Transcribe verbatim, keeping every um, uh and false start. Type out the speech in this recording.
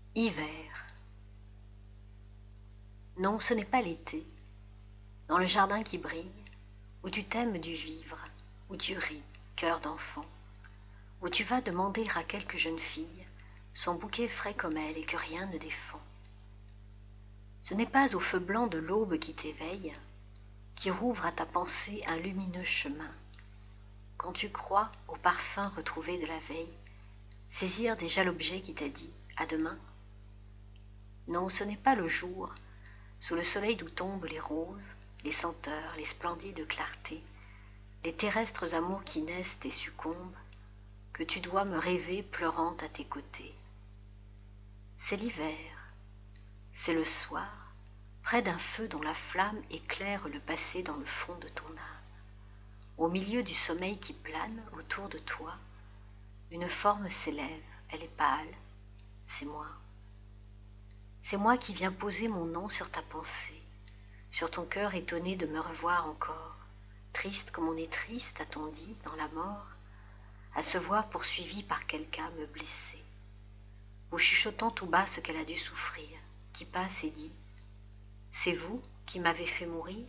Hiver. Non, ce n'est pas l'été. Dans le jardin qui brille, où tu t'aimes du vivre, où tu ris, cœur d'enfant, où tu vas demander à quelque jeune fille son bouquet frais comme elle et que rien ne défend. Ce n'est pas au feu blanc de l'aube qui t'éveille, qui rouvre à ta pensée un lumineux chemin, quand tu crois au parfum retrouvé de la veille, saisir déjà l'objet qui t'a dit « à demain ». Non, ce n'est pas le jour, sous le soleil d'où tombent les roses, les senteurs, les splendides clartés, les terrestres amours qui naissent et succombent, que tu dois me rêver pleurant à tes côtés. C'est l'hiver, c'est le soir, près d'un feu dont la flamme éclaire le passé dans le fond de ton âme. Au milieu du sommeil qui plane autour de toi, une forme s'élève, elle est pâle, c'est moi. C'est moi qui viens poser mon nom sur ta pensée, sur ton cœur étonné de me revoir encore, triste comme on est triste, a-t-on dit, dans la mort, à se voir poursuivi par quelque âme blessée, ou chuchotant tout bas ce qu'elle a dû souffrir, qui passe et dit « C'est vous qui m'avez fait mourir ?»